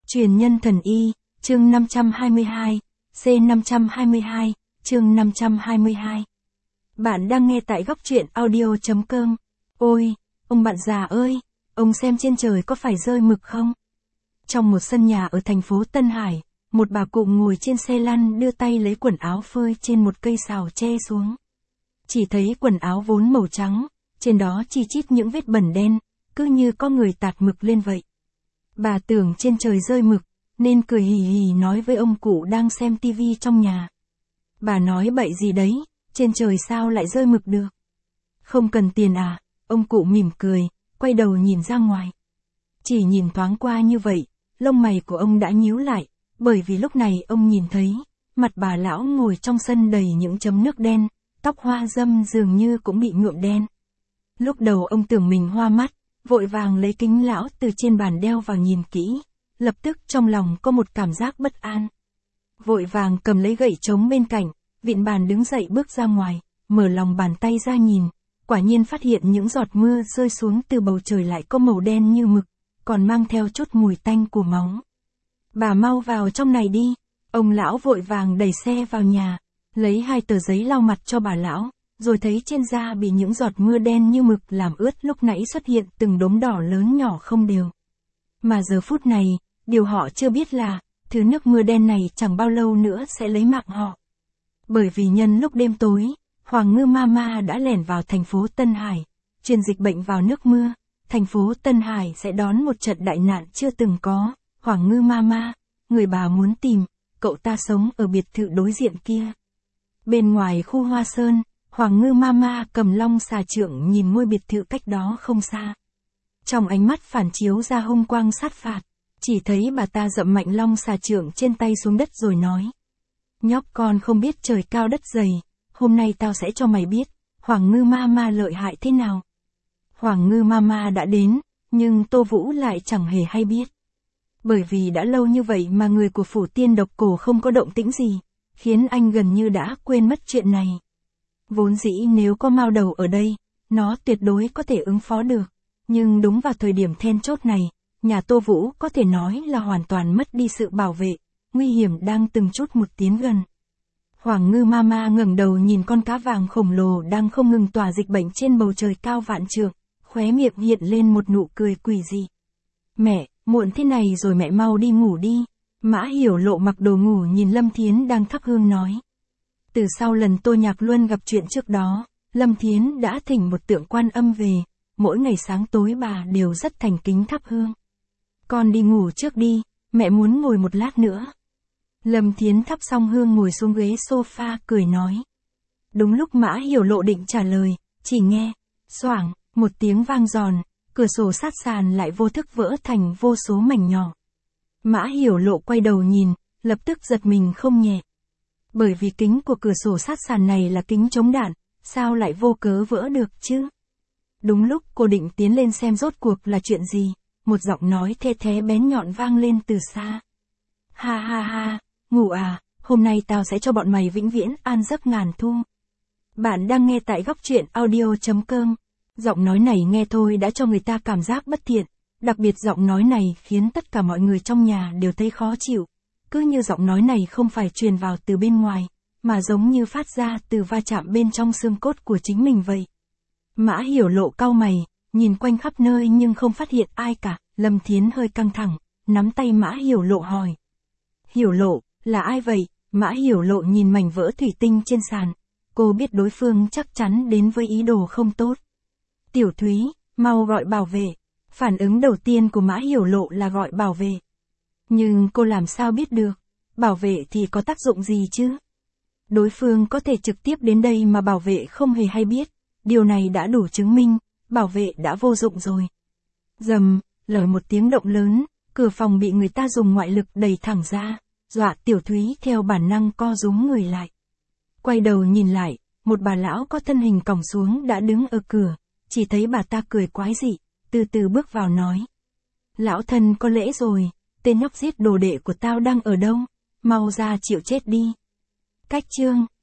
Truyền nhân thần y, chương 522, C522, chương 522. Bạn đang nghe tại góc truyện audio.com. Ôi, ông bạn già ơi, ông xem trên trời có phải rơi mực không? Trong một sân nhà ở thành phố Tân Hải, một bà cụ ngồi trên xe lăn đưa tay lấy quần áo phơi trên một cây sào tre xuống. Chỉ thấy quần áo vốn màu trắng, trên đó chi chít những vết bẩn đen, cứ như có người tạt mực lên vậy. Bà tưởng trên trời rơi mực, nên cười hì hì nói với ông cụ đang xem tivi trong nhà. Bà nói bậy gì đấy, trên trời sao lại rơi mực được? Không cần tiền à? Ông cụ mỉm cười, quay đầu nhìn ra ngoài. Chỉ nhìn thoáng qua như vậy, lông mày của ông đã nhíu lại, bởi vì lúc này ông nhìn thấy, mặt bà lão ngồi trong sân đầy những chấm nước đen, tóc hoa râm dường như cũng bị nhuộm đen. Lúc đầu ông tưởng mình hoa mắt, vội vàng lấy kính lão từ trên bàn đeo vào nhìn kỹ, lập tức trong lòng có một cảm giác bất an. Vội vàng cầm lấy gậy trống bên cạnh, vịn bàn đứng dậy bước ra ngoài, mở lòng bàn tay ra nhìn, quả nhiên phát hiện những giọt mưa rơi xuống từ bầu trời lại có màu đen như mực, còn mang theo chút mùi tanh của máu. Bà mau vào trong này đi, ông lão vội vàng đẩy xe vào nhà, lấy 2 tờ giấy lau mặt cho bà lão, rồi thấy trên da bị những giọt mưa đen như mực làm ướt lúc nãy xuất hiện từng đốm đỏ lớn nhỏ không đều. Mà giờ phút này, điều họ chưa biết là, thứ nước mưa đen này chẳng bao lâu nữa sẽ lấy mạng họ. Bởi vì nhân lúc đêm tối, Hoàng Ngư Mama đã lẻn vào thành phố Tân Hải, truyền dịch bệnh vào nước mưa, thành phố Tân Hải sẽ đón một trận đại nạn chưa từng có. Hoàng Ngư Mama, người bà muốn tìm, cậu ta sống ở biệt thự đối diện kia. Bên ngoài khu Hoa Sơn, Hoàng Ngư Mama cầm long xà trượng nhìn ngôi biệt thự cách đó không xa. Trong ánh mắt phản chiếu ra hung quang sát phạt, chỉ thấy bà ta dậm mạnh long xà trượng trên tay xuống đất rồi nói. Nhóc con không biết trời cao đất dày, hôm nay tao sẽ cho mày biết, Hoàng Ngư Mama lợi hại thế nào. Hoàng Ngư Mama đã đến, nhưng Tô Vũ lại chẳng hề hay biết. Bởi vì đã lâu như vậy mà người của phủ tiên độc cổ không có động tĩnh gì, khiến anh gần như đã quên mất chuyện này. Vốn dĩ nếu có Mao Đầu ở đây, nó tuyệt đối có thể ứng phó được, nhưng đúng vào thời điểm then chốt này, nhà Tô Vũ có thể nói là hoàn toàn mất đi sự bảo vệ, nguy hiểm đang từng chút một tiến gần. Hoàng Ngư Mama ngẩng đầu nhìn con cá vàng khổng lồ đang không ngừng tỏa dịch bệnh trên bầu trời cao vạn trượng, khóe miệng hiện lên một nụ cười quỷ dị. Mẹ, muộn thế này rồi mẹ mau đi ngủ đi. Mã Hiểu Lộ mặc đồ ngủ nhìn Lâm Thiến đang thắp hương nói. Từ sau lần Tô Nhạc Luân gặp chuyện trước đó, Lâm Thiến đã thỉnh một tượng Quan Âm về, mỗi ngày sáng tối bà đều rất thành kính thắp hương. Con đi ngủ trước đi, mẹ muốn ngồi một lát nữa. Lâm Thiến thắp xong hương ngồi xuống ghế sofa cười nói. Đúng lúc Mã Hiểu Lộ định trả lời, chỉ nghe, xoảng, một tiếng vang giòn, cửa sổ sát sàn lại vô thức vỡ thành vô số mảnh nhỏ. Mã Hiểu Lộ quay đầu nhìn, lập tức giật mình không nhẹ. Bởi vì kính của cửa sổ sát sàn này là kính chống đạn, sao lại vô cớ vỡ được chứ? Đúng lúc cô định tiến lên xem rốt cuộc là chuyện gì, một giọng nói the thé bén nhọn vang lên từ xa. Ha ha ha, ngủ à, hôm nay tao sẽ cho bọn mày vĩnh viễn an giấc ngàn thu. Bạn đang nghe tại góc truyện audio.com. Giọng nói này nghe thôi đã cho người ta cảm giác bất thiện, đặc biệt giọng nói này khiến tất cả mọi người trong nhà đều thấy khó chịu, cứ như giọng nói này không phải truyền vào từ bên ngoài, mà giống như phát ra từ va chạm bên trong xương cốt của chính mình vậy. Mã Hiểu Lộ cau mày, nhìn quanh khắp nơi nhưng không phát hiện ai cả. Lâm Thiến hơi căng thẳng, nắm tay Mã Hiểu Lộ hỏi. Hiểu Lộ, là ai vậy? Mã Hiểu Lộ nhìn mảnh vỡ thủy tinh trên sàn, cô biết đối phương chắc chắn đến với ý đồ không tốt. Tiểu Thúy, mau gọi bảo vệ. Phản ứng đầu tiên của Mã Hiểu Lộ là gọi bảo vệ. Nhưng cô làm sao biết được, bảo vệ thì có tác dụng gì chứ? Đối phương có thể trực tiếp đến đây mà bảo vệ không hề hay biết, điều này đã đủ chứng minh, bảo vệ đã vô dụng rồi. Rầm, lở một tiếng động lớn, cửa phòng bị người ta dùng ngoại lực đẩy thẳng ra, dọa Tiểu Thúy theo bản năng co rúm người lại. Quay đầu nhìn lại, một bà lão có thân hình còng xuống đã đứng ở cửa, chỉ thấy bà ta cười quái dị, từ từ bước vào nói. Lão thân có lễ rồi, tên nhóc giết đồ đệ của tao đang ở đâu, mau ra chịu chết đi. Cách chương